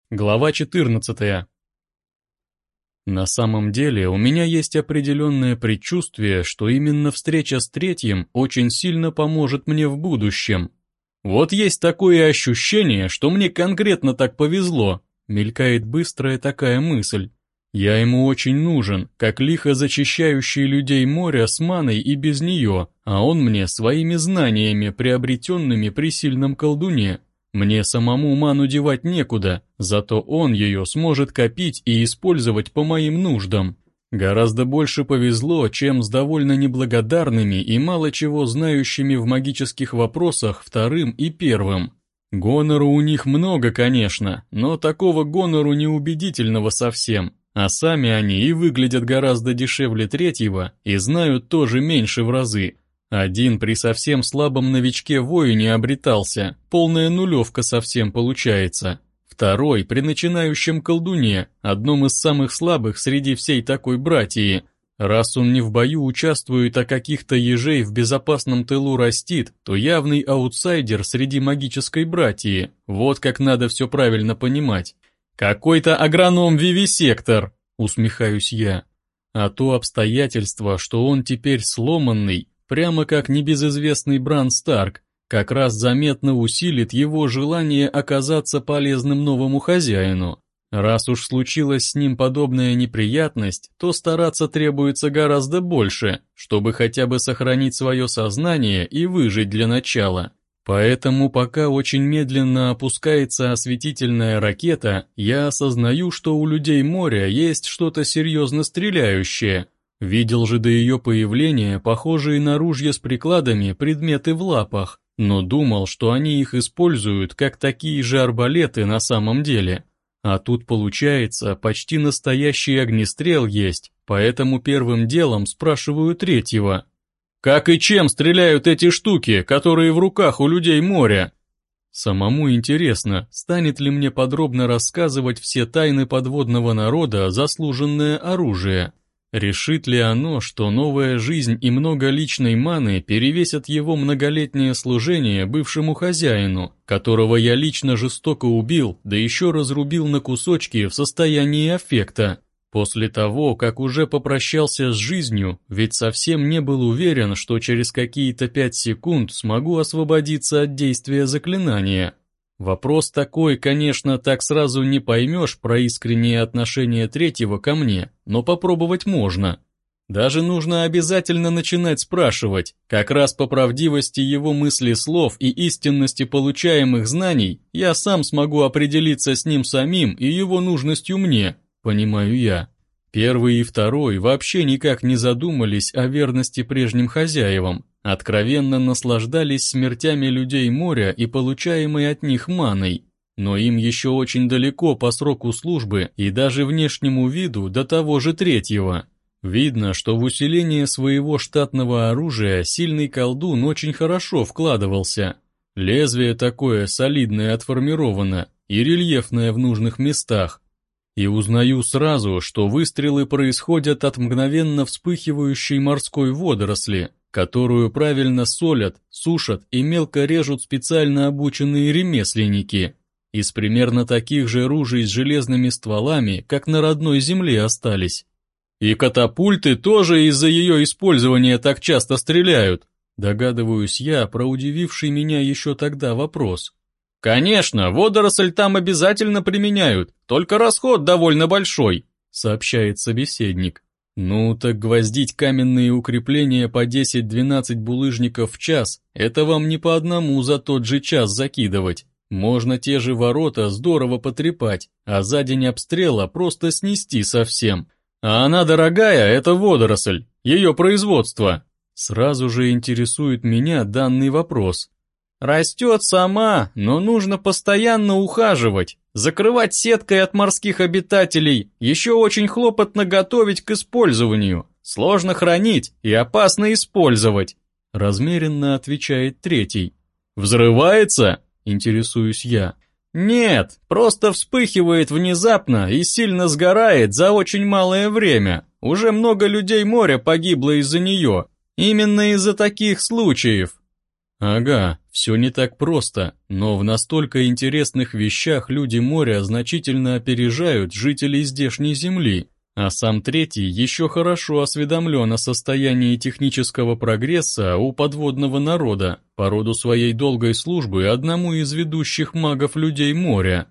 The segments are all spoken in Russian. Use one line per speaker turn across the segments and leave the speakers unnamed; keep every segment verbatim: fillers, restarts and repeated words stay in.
Глава четырнадцатая. На самом деле, у меня есть определенное предчувствие, что именно встреча с третьим очень сильно поможет мне в будущем. Вот есть такое ощущение, что мне конкретно так повезло, мелькает быстрая такая мысль. Я ему очень нужен, как лихо зачищающий людей моря с маной и без нее, а он мне своими знаниями, приобретенными при сильном колдуне. Мне самому ману девать некуда, зато он ее сможет копить и использовать по моим нуждам. Гораздо больше повезло, чем с довольно неблагодарными и мало чего знающими в магических вопросах вторым и первым. Гонору у них много, конечно, но такого гонору неубедительного совсем, а сами они и выглядят гораздо дешевле третьего и знают тоже меньше в разы. Один при совсем слабом новичке-воине обретался, полная нулевка совсем получается. Второй при начинающем колдуне, одном из самых слабых среди всей такой братьи. Раз он не в бою участвует, а каких-то ежей в безопасном тылу растит, то явный аутсайдер среди магической братьи. Вот как надо все правильно понимать. «Какой-то агроном-вивисектор!» — усмехаюсь я. А то обстоятельство, что он теперь сломанный, прямо как небезызвестный Бран Старк, как раз заметно усилит его желание оказаться полезным новому хозяину. Раз уж случилась с ним подобная неприятность, то стараться требуется гораздо больше, чтобы хотя бы сохранить свое сознание и выжить для начала. Поэтому пока очень медленно опускается осветительная ракета, я осознаю, что у людей моря есть что-то серьезно стреляющее. Видел же до ее появления похожие на ружья с прикладами предметы в лапах, но думал, что они их используют как такие же арбалеты на самом деле. А тут получается, почти настоящий огнестрел есть, поэтому первым делом спрашиваю третьего. «Как и чем стреляют эти штуки, которые в руках у людей моря?» Самому интересно, станет ли мне подробно рассказывать все тайны подводного народа заслуженное оружие. Решит ли оно, что новая жизнь и много личной маны перевесят его многолетнее служение бывшему хозяину, которого я лично жестоко убил, да еще разрубил на кусочки в состоянии аффекта? После того, как уже попрощался с жизнью, ведь совсем не был уверен, что через какие-то пять секунд смогу освободиться от действия заклинания. Вопрос такой, конечно, так сразу не поймешь про искреннее отношение третьего ко мне, но попробовать можно. Даже нужно обязательно начинать спрашивать, как раз по правдивости его мысли слов и истинности получаемых знаний я сам смогу определиться с ним самим и его нужностью мне, понимаю я. Первый и второй вообще никак не задумались о верности прежним хозяевам, откровенно наслаждались смертями людей моря и получаемой от них маной, но им еще очень далеко по сроку службы и даже внешнему виду до того же третьего. Видно, что в усиление своего штатного оружия сильный колдун очень хорошо вкладывался. Лезвие такое солидное отформировано и рельефное в нужных местах. И узнаю сразу, что выстрелы происходят от мгновенно вспыхивающей морской водоросли, которую правильно солят, сушат и мелко режут специально обученные ремесленники. Из примерно таких же ружей с железными стволами, как на родной земле остались. И катапульты тоже из-за ее использования так часто стреляют, догадываюсь я про удививший меня еще тогда вопрос. «Конечно, водоросль там обязательно применяют, только расход довольно большой», сообщает собеседник. «Ну так гвоздить каменные укрепления по десять-двенадцать булыжников в час, это вам не по одному за тот же час закидывать. Можно те же ворота здорово потрепать, а за день обстрела просто снести совсем. А она дорогая, это водоросль, ее производство». Сразу же интересует меня данный вопрос. «Растет сама, но нужно постоянно ухаживать, закрывать сеткой от морских обитателей, еще очень хлопотно готовить к использованию, сложно хранить и опасно использовать», размеренно отвечает третий. «Взрывается?» – интересуюсь я. «Нет, просто вспыхивает внезапно и сильно сгорает за очень малое время. Уже много людей моря погибло из-за нее, именно из-за таких случаев». Ага, все не так просто, но в настолько интересных вещах люди моря значительно опережают жителей здешней земли, а сам третий еще хорошо осведомлен о состоянии технического прогресса у подводного народа, по роду своей долгой службы одному из ведущих магов людей моря.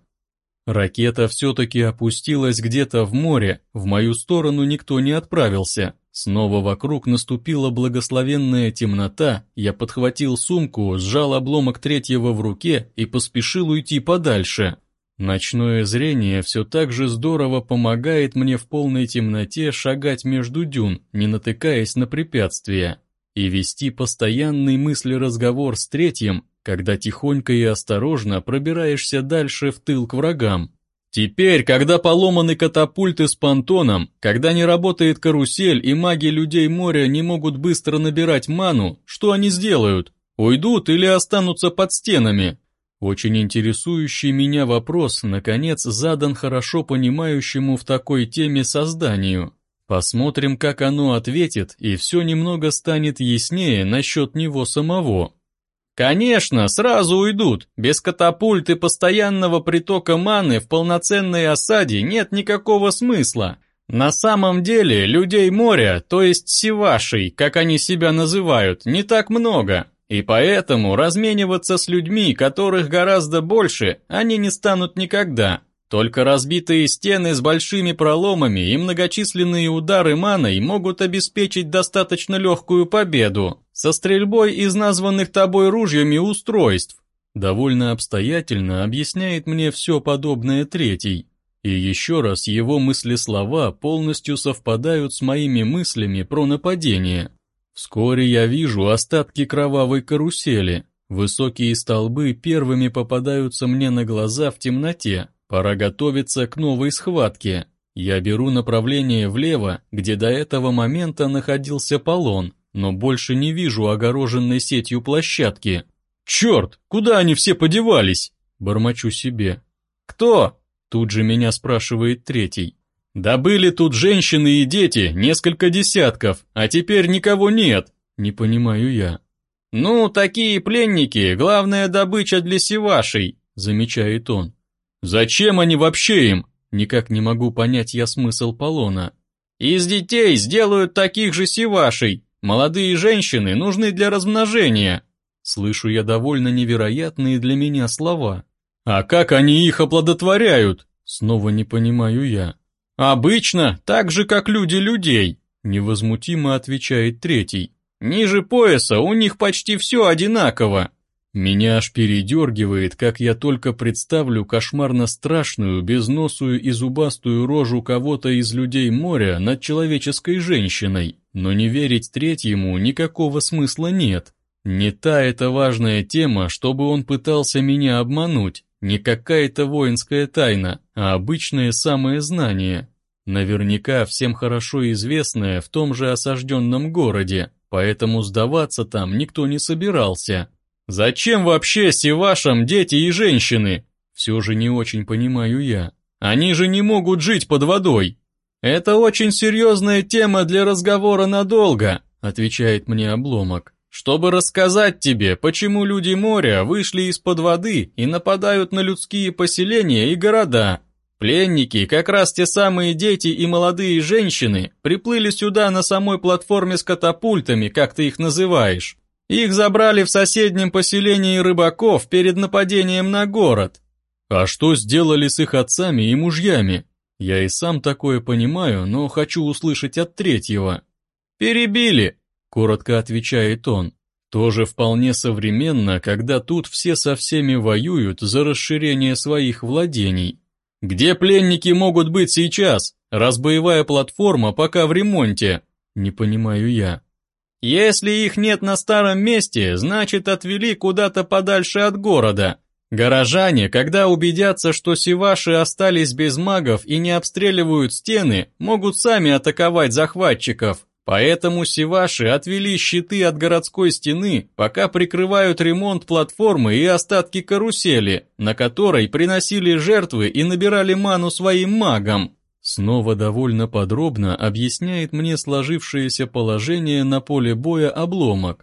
Ракета все-таки опустилась где-то в море, в мою сторону никто не отправился. Снова вокруг наступила благословенная темнота, я подхватил сумку, сжал обломок третьего в руке и поспешил уйти подальше. Ночное зрение все так же здорово помогает мне в полной темноте шагать между дюн, не натыкаясь на препятствия, и вести постоянный мыслеразговор с третьим, когда тихонько и осторожно пробираешься дальше в тыл к врагам. Теперь, когда поломаны катапульты с понтоном, когда не работает карусель и маги людей моря не могут быстро набирать ману, что они сделают? Уйдут или останутся под стенами? Очень интересующий меня вопрос, наконец, задан хорошо понимающему в такой теме созданию. Посмотрим, как оно ответит, и все немного станет яснее насчет него самого. Конечно, сразу уйдут. Без катапульт и постоянного притока маны в полноценной осаде нет никакого смысла. На самом деле, людей моря, то есть сивашей, как они себя называют, не так много. И поэтому размениваться с людьми, которых гораздо больше, они не станут никогда. Только разбитые стены с большими проломами и многочисленные удары маной могут обеспечить достаточно легкую победу со стрельбой из названных тобой ружьями устройств. Довольно обстоятельно объясняет мне все подобное третий. И еще раз его мысли-слова полностью совпадают с моими мыслями про нападение. Вскоре я вижу остатки кровавой карусели. Высокие столбы первыми попадаются мне на глаза в темноте. Пора готовиться к новой схватке. Я беру направление влево, где до этого момента находился полон, но больше не вижу огороженной сетью площадки. «Черт, куда они все подевались?» – бормочу себе. «Кто?» – тут же меня спрашивает третий. «Да были тут женщины и дети, несколько десятков, а теперь никого нет», – не понимаю я. «Ну, такие пленники – главная добыча для сивашей», – замечает он. «Зачем они вообще им?» Никак не могу понять я смысл полона. «Из детей сделают таких же сивашей. Молодые женщины нужны для размножения». Слышу я довольно невероятные для меня слова. «А как они их оплодотворяют?» Снова не понимаю я. «Обычно, так же, как люди людей», невозмутимо отвечает третий. «Ниже пояса у них почти все одинаково». Меня аж передергивает, как я только представлю кошмарно страшную, безносую и зубастую рожу кого-то из людей моря над человеческой женщиной, но не верить третьему никакого смысла нет. Не та это важная тема, чтобы он пытался меня обмануть, не какая-то воинская тайна, а обычное самое знание. Наверняка всем хорошо известное в том же осажденном городе, поэтому сдаваться там никто не собирался. «Зачем вообще сивашам дети и женщины?» Все же не очень понимаю я. «Они же не могут жить под водой». «Это очень серьезная тема для разговора надолго», отвечает мне обломок. «Чтобы рассказать тебе, почему люди моря вышли из-под воды и нападают на людские поселения и города. Пленники, как раз те самые дети и молодые женщины, приплыли сюда на самой платформе с катапультами, как ты их называешь. Их забрали в соседнем поселении рыбаков перед нападением на город». «А что сделали с их отцами и мужьями?» Я и сам такое понимаю, но хочу услышать от третьего. «Перебили», — коротко отвечает он. Тоже вполне современно, когда тут все со всеми воюют за расширение своих владений. «Где пленники могут быть сейчас, раз боевая платформа пока в ремонте?» Не понимаю я. «Если их нет на старом месте, значит отвели куда-то подальше от города. Горожане, когда убедятся, что сиваши остались без магов и не обстреливают стены, могут сами атаковать захватчиков. Поэтому сиваши отвели щиты от городской стены, пока прикрывают ремонт платформы и остатки карусели, на которой приносили жертвы и набирали ману своим магам». Снова довольно подробно объясняет мне сложившееся положение на поле боя обломок. В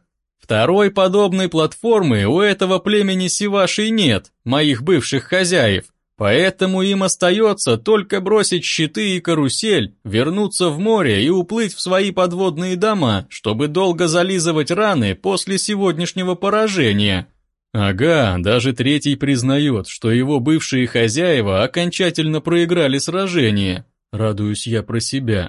Второй подобной платформы у этого племени Сивашей нет, моих бывших хозяев, поэтому им остается только бросить щиты и карусель, вернуться в море и уплыть в свои подводные дома, чтобы долго зализывать раны после сегодняшнего поражения. Ага, даже третий признает, что его бывшие хозяева окончательно проиграли сражение. Радуюсь я про себя.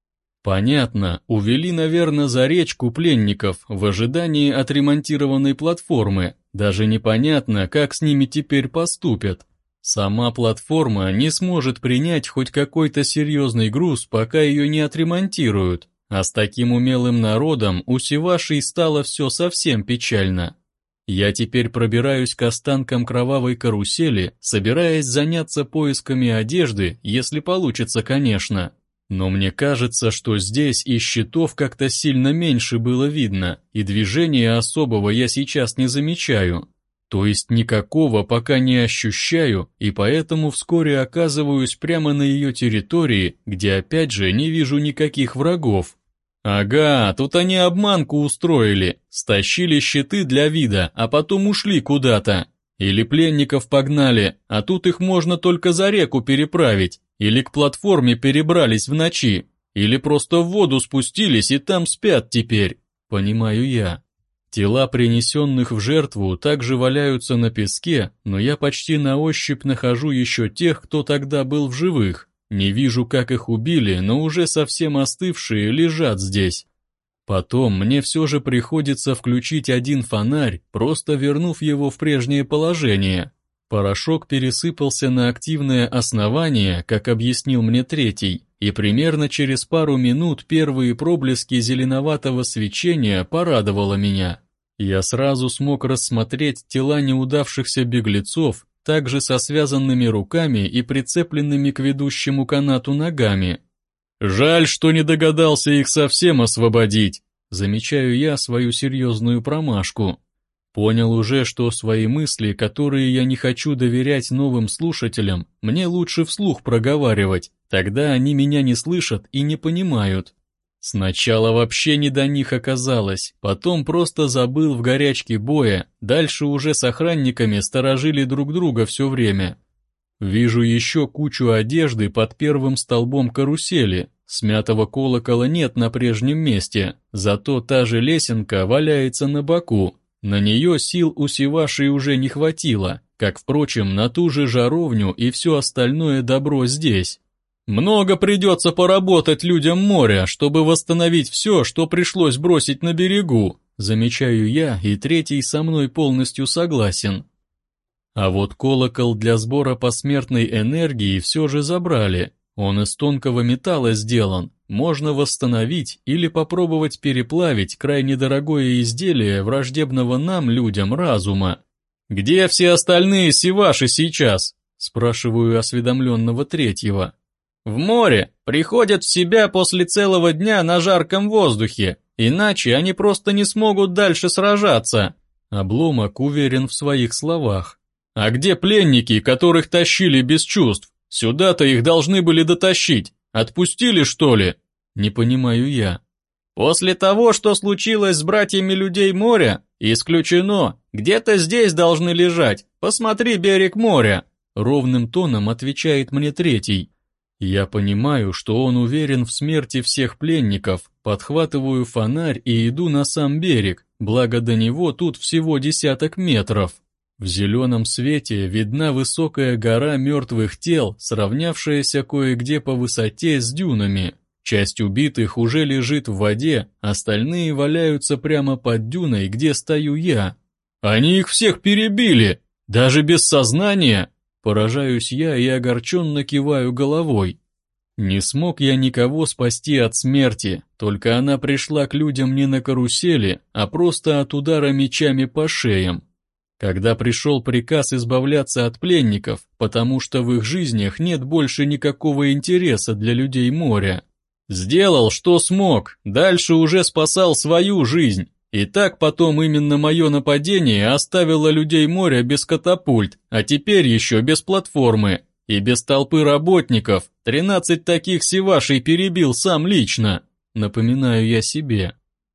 Понятно, увели, наверное, за речку пленников в ожидании отремонтированной платформы. Даже непонятно, как с ними теперь поступят. Сама платформа не сможет принять хоть какой-то серьезный груз, пока ее не отремонтируют. А с таким умелым народом у Сивашей стало все совсем печально. Я теперь пробираюсь к останкам кровавой карусели, собираясь заняться поисками одежды, если получится, конечно. Но мне кажется, что здесь и щитов как-то сильно меньше было видно, и движения особого я сейчас не замечаю. То есть никакого пока не ощущаю, и поэтому вскоре оказываюсь прямо на ее территории, где опять же не вижу никаких врагов. Ага, тут они обманку устроили, стащили щиты для вида, а потом ушли куда-то. Или пленников погнали, а тут их можно только за реку переправить, или к платформе перебрались в ночи, или просто в воду спустились и там спят теперь, понимаю я. Тела принесенных в жертву также валяются на песке, но я почти на ощупь нахожу еще тех, кто тогда был в живых. Не вижу, как их убили, но уже совсем остывшие лежат здесь. Потом мне все же приходится включить один фонарь, просто вернув его в прежнее положение. Порошок пересыпался на активное основание, как объяснил мне третий, и примерно через пару минут первые проблески зеленоватого свечения порадовало меня. Я сразу смог рассмотреть тела неудавшихся беглецов, также со связанными руками и прицепленными к ведущему канату ногами. Жаль, что не догадался их совсем освободить, замечаю я свою серьезную промашку. Понял уже, что свои мысли, которые я не хочу доверять новым слушателям, мне лучше вслух проговаривать, тогда они меня не слышат и не понимают. Сначала вообще не до них оказалось, потом просто забыл в горячке боя, дальше уже с охранниками сторожили друг друга все время. Вижу еще кучу одежды под первым столбом карусели, смятого колокола нет на прежнем месте, зато та же лесенка валяется на боку. На нее сил у Сивашей уже не хватило, как, впрочем, на ту же жаровню и все остальное добро здесь. Много придется поработать людям моря, чтобы восстановить все, что пришлось бросить на берегу, замечаю я, и третий со мной полностью согласен. А вот колокол для сбора посмертной энергии все же забрали. Он из тонкого металла сделан, можно восстановить или попробовать переплавить крайне дорогое изделие враждебного нам, людям, разума. «Где все остальные Сиваши сейчас?» – спрашиваю осведомленного третьего. «В море, приходят в себя после целого дня на жарком воздухе, иначе они просто не смогут дальше сражаться». Обломок уверен в своих словах. «А где пленники, которых тащили без чувств? Сюда-то их должны были дотащить. Отпустили, что ли?» Не понимаю я. «После того, что случилось с братьями людей моря, исключено. Где-то здесь должны лежать. Посмотри берег моря», ровным тоном отвечает мне третий. Я понимаю, что он уверен в смерти всех пленников, подхватываю фонарь и иду на сам берег, благо до него тут всего десяток метров. В зеленом свете видна высокая гора мертвых тел, сравнявшаяся кое-где по высоте с дюнами. Часть убитых уже лежит в воде, остальные валяются прямо под дюной, где стою я. «Они их всех перебили! Даже без сознания!» Поражаюсь я и огорченно киваю головой. Не смог я никого спасти от смерти, только она пришла к людям не на карусели, а просто от удара мечами по шеям. Когда пришел приказ избавляться от пленников, потому что в их жизнях нет больше никакого интереса для людей моря. Сделал, что смог, дальше уже спасал свою жизнь. И так потом именно мое нападение оставило людей моря без катапульт, а теперь еще без платформы. И без толпы работников. тринадцать таких Сивашей перебил сам лично. Напоминаю я себе.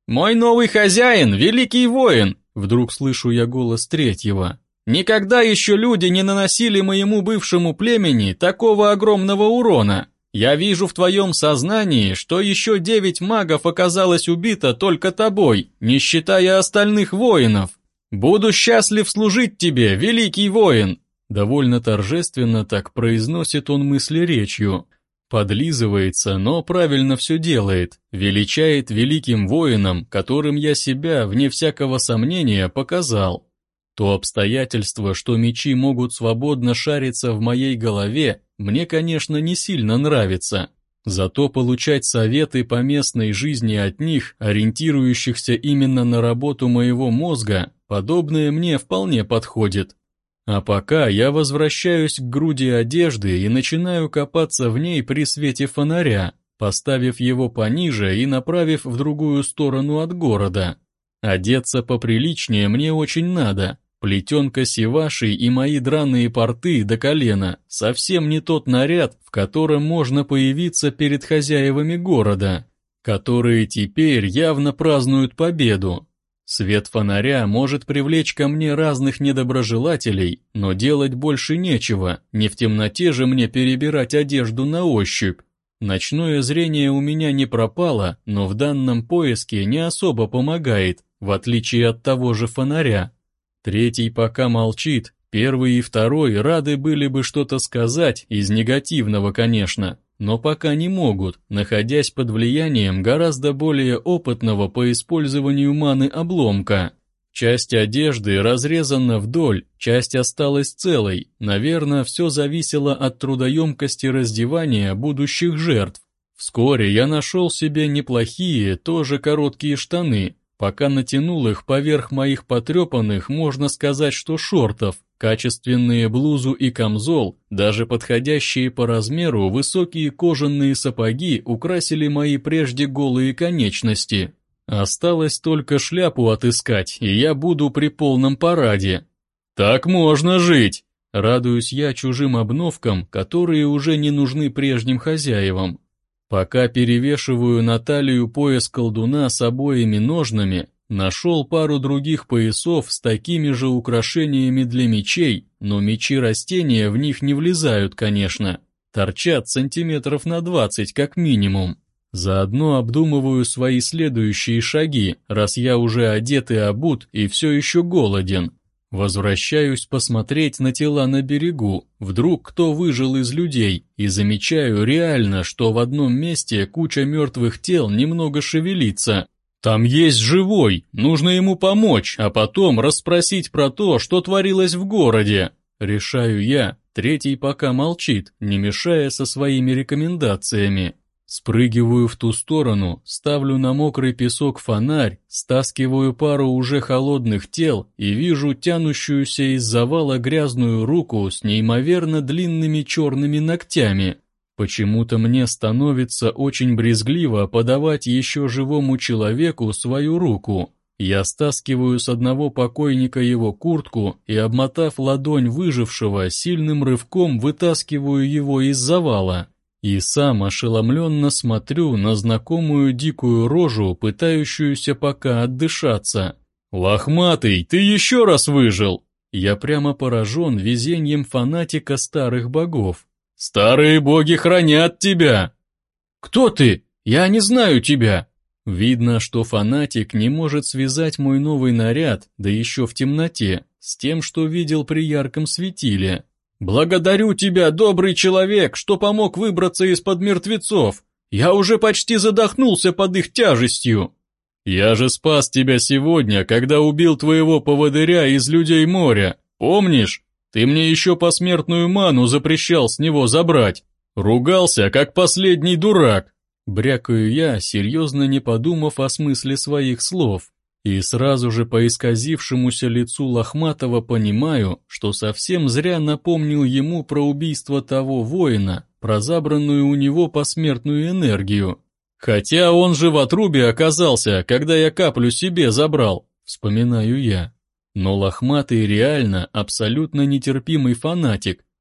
«Мой новый хозяин, великий воин!» Вдруг слышу я голос третьего. «Никогда еще люди не наносили моему бывшему племени такого огромного урона. Я вижу в твоем сознании, что еще девять магов оказалось убито только тобой, не считая остальных воинов. Буду счастлив служить тебе, великий воин!» Довольно торжественно так произносит он мысли речью. Подлизывается, но правильно все делает, величает великим воином, которым я себя, вне всякого сомнения, показал. То обстоятельство, что мечи могут свободно шариться в моей голове, мне, конечно, не сильно нравится. Зато получать советы по местной жизни от них, ориентирующихся именно на работу моего мозга, подобное мне вполне подходит. А пока я возвращаюсь к груди одежды и начинаю копаться в ней при свете фонаря, поставив его пониже и направив в другую сторону от города. Одеться поприличнее мне очень надо. Плетенка сиваши и мои драные порты до колена — совсем не тот наряд, в котором можно появиться перед хозяевами города, которые теперь явно празднуют победу. Свет фонаря может привлечь ко мне разных недоброжелателей, но делать больше нечего, не в темноте же мне перебирать одежду на ощупь. Ночное зрение у меня не пропало, но в данном поиске не особо помогает, в отличие от того же фонаря. Третий пока молчит, первый и второй рады были бы что-то сказать, из негативного, конечно, но пока не могут, находясь под влиянием гораздо более опытного по использованию маны обломка. Часть одежды разрезана вдоль, часть осталась целой, наверное, все зависело от трудоемкости раздевания будущих жертв. Вскоре я нашел себе неплохие, тоже короткие штаны, пока натянул их поверх моих потрепанных, можно сказать, что шортов, качественные блузу и камзол, даже подходящие по размеру высокие кожаные сапоги украсили мои прежде голые конечности. Осталось только шляпу отыскать, и я буду при полном параде. Так можно жить! Радуюсь я чужим обновкам, которые уже не нужны прежним хозяевам. Пока перевешиваю на талию пояс колдуна с обоими ножнами, нашел пару других поясов с такими же украшениями для мечей, но мечи растения в них не влезают, конечно. Торчат сантиметров на двадцать как минимум. Заодно обдумываю свои следующие шаги, раз я уже одет и обут и все еще голоден. Возвращаюсь посмотреть на тела на берегу, вдруг кто выжил из людей, и замечаю реально, что в одном месте куча мертвых тел немного шевелится. Там есть живой, нужно ему помочь, а потом расспросить про то, что творилось в городе. Решаю я, третий пока молчит, не мешая со своими рекомендациями. Спрыгиваю в ту сторону, ставлю на мокрый песок фонарь, стаскиваю пару уже холодных тел и вижу тянущуюся из завала грязную руку с неимоверно длинными черными ногтями. Почему-то мне становится очень брезгливо подавать еще живому человеку свою руку. Я стаскиваю с одного покойника его куртку и, обмотав ладонь выжившего, сильным рывком вытаскиваю его из завала. И сам ошеломленно смотрю на знакомую дикую рожу, пытающуюся пока отдышаться. «Лохматый, ты еще раз выжил!» Я прямо поражен везением фанатика старых богов. «Старые боги хранят тебя!» «Кто ты? Я не знаю тебя!» Видно, что фанатик не может связать мой новый наряд, да еще в темноте, с тем, что видел при ярком светиле. «Благодарю тебя, добрый человек, что помог выбраться из-под мертвецов. Я уже почти задохнулся под их тяжестью». «Я же спас тебя сегодня, когда убил твоего поводыря из людей моря. Помнишь? Ты мне еще посмертную ману запрещал с него забрать. Ругался, как последний дурак». Брякаю я, серьезно не подумав о смысле своих слов. И сразу же по исказившемуся лицу Лохматого понимаю, что совсем зря напомнил ему про убийство того воина, про забранную у него посмертную энергию. Хотя он же в отрубе оказался, когда я каплю себе забрал, вспоминаю я. Но Лохматый реально абсолютно нетерпимый фанатик,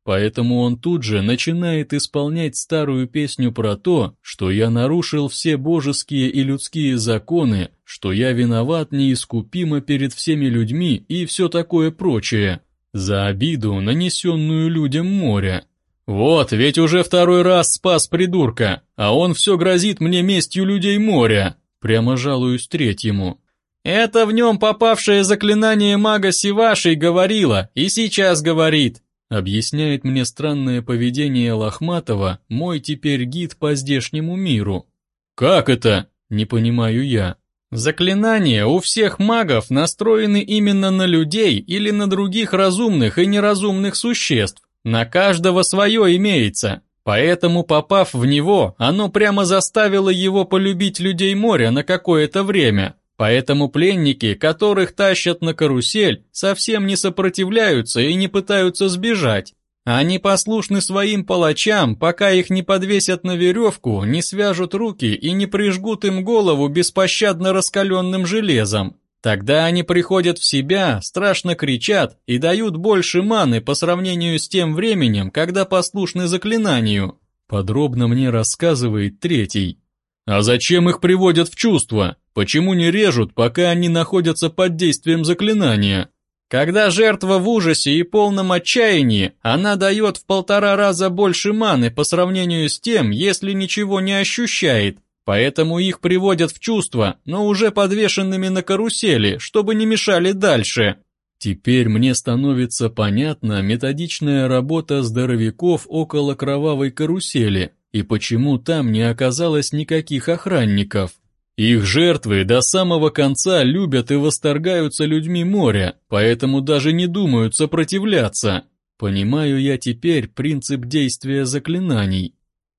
поэтому он тут же начинает исполнять старую песню про то, что я нарушил все божеские и людские законы, что я виноват неискупимо перед всеми людьми и все такое прочее, за обиду, нанесенную людям моря. Вот, ведь уже второй раз спас придурка, а он все грозит мне местью людей моря. Прямо жалуюсь третьему. Это в нем попавшее заклинание мага Сивашей говорило и сейчас говорит, объясняет мне странное поведение Лохматова мой теперь гид по здешнему миру. Как это? Не понимаю я. Заклинания у всех магов настроены именно на людей или на других разумных и неразумных существ. На каждого свое имеется, поэтому, попав в него, оно прямо заставило его полюбить людей моря на какое-то время. Поэтому пленники, которых тащат на карусель, совсем не сопротивляются и не пытаются сбежать. Они послушны своим палачам, пока их не подвесят на веревку, не свяжут руки и не прижгут им голову беспощадно раскаленным железом. Тогда они приходят в себя, страшно кричат и дают больше маны по сравнению с тем временем, когда послушны заклинанию. Подробно мне рассказывает третий. А зачем их приводят в чувство? Почему не режут, пока они находятся под действием заклинания? Когда жертва в ужасе и полном отчаянии, она дает в полтора раза больше маны по сравнению с тем, если ничего не ощущает. Поэтому их приводят в чувство, но уже подвешенными на карусели, чтобы не мешали дальше. Теперь мне становится понятна методичная работа здоровяков около кровавой карусели, и почему там не оказалось никаких охранников. Их жертвы до самого конца любят и восторгаются людьми моря, поэтому даже не думают сопротивляться. Понимаю я теперь принцип действия заклинаний.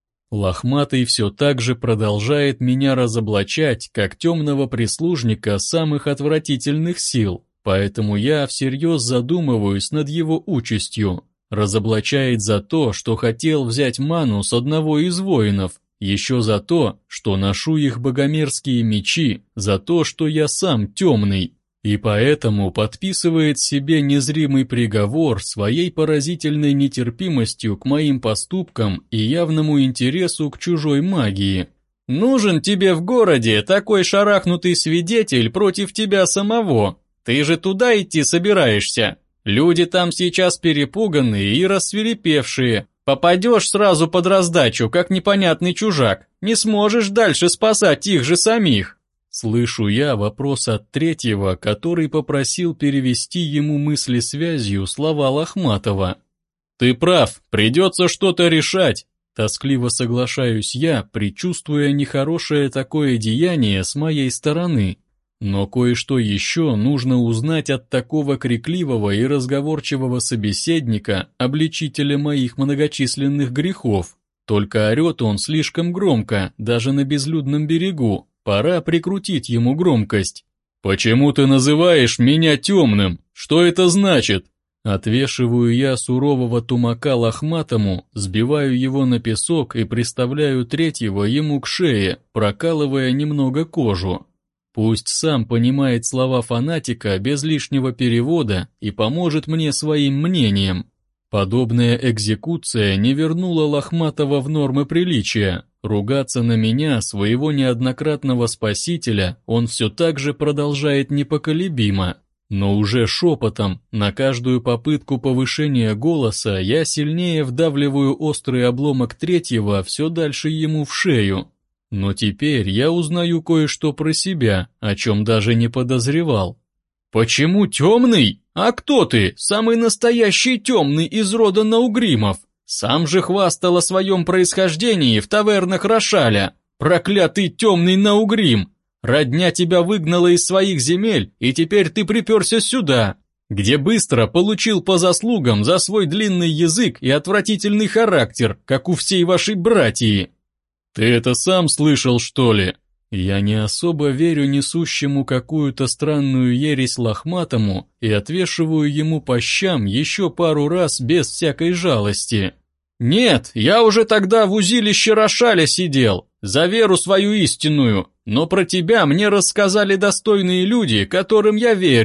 Лохматый все так же продолжает меня разоблачать, как темного прислужника самых отвратительных сил, поэтому я всерьез задумываюсь над его участью. Разоблачает за то, что хотел взять ману с одного из воинов, еще за то, что ношу их богомерзкие мечи, за то, что я сам темный, и поэтому подписывает себе незримый приговор своей поразительной нетерпимостью к моим поступкам и явному интересу к чужой магии. Нужен тебе в городе такой шарахнутый свидетель против тебя самого. Ты же туда идти собираешься. Люди там сейчас перепуганные и рассвирепевшие. Попадешь сразу под раздачу, как непонятный чужак. Не сможешь дальше спасать их же самих. Слышу я вопрос от третьего, который попросил перевести ему мысли связью слова Лохматова. «Ты прав, придется что-то решать», — тоскливо соглашаюсь я, предчувствуя нехорошее такое деяние с моей стороны. Но кое-что еще нужно узнать от такого крикливого и разговорчивого собеседника, обличителя моих многочисленных грехов. Только орет он слишком громко, даже на безлюдном берегу. Пора прикрутить ему громкость. «Почему ты называешь меня темным? Что это значит?» Отвешиваю я сурового тумака Лохматому, сбиваю его на песок и приставляю третьего ему к шее, прокалывая немного кожу. Пусть сам понимает слова фанатика без лишнего перевода и поможет мне своим мнением. Подобная экзекуция не вернула Лохматова в нормы приличия. Ругаться на меня, своего неоднократного спасителя, он все так же продолжает непоколебимо. Но уже шепотом, на каждую попытку повышения голоса я сильнее вдавливаю острый обломок третьего все дальше ему в шею. Но теперь я узнаю кое-что про себя, о чем даже не подозревал. «Почему темный? А кто ты? Самый настоящий темный из рода Наугримов. Сам же хвастал о своем происхождении в тавернах Рошаля. Проклятый темный Наугрим! Родня тебя выгнала из своих земель, и теперь ты приперся сюда, где быстро получил по заслугам за свой длинный язык и отвратительный характер, как у всей вашей братьи. Ты это сам слышал, что ли?» Я не особо верю несущему какую-то странную ересь Лохматому и отвешиваю ему по щам еще пару раз без всякой жалости. «Нет, я уже тогда в узилище Рошаля сидел, за веру свою истинную, но про тебя мне рассказали достойные люди, которым я верю.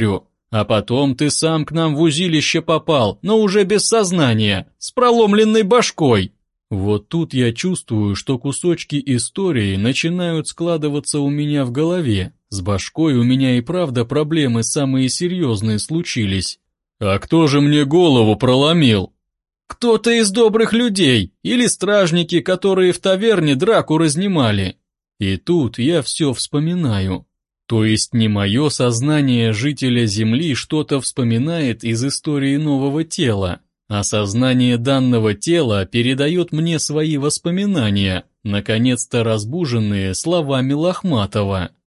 А потом ты сам к нам в узилище попал, но уже без сознания, с проломленной башкой. Вот тут я чувствую, что кусочки истории начинают складываться у меня в голове. С башкой у меня и правда проблемы самые серьезные случились. А кто же мне голову проломил? Кто-то из добрых людей, или стражники, которые в таверне драку разнимали. И тут я все вспоминаю. То есть не мое сознание жителя Земли что-то вспоминает из истории нового тела, а сознание данного тела передает мне свои воспоминания, наконец-то разбуженные словами Лохматова.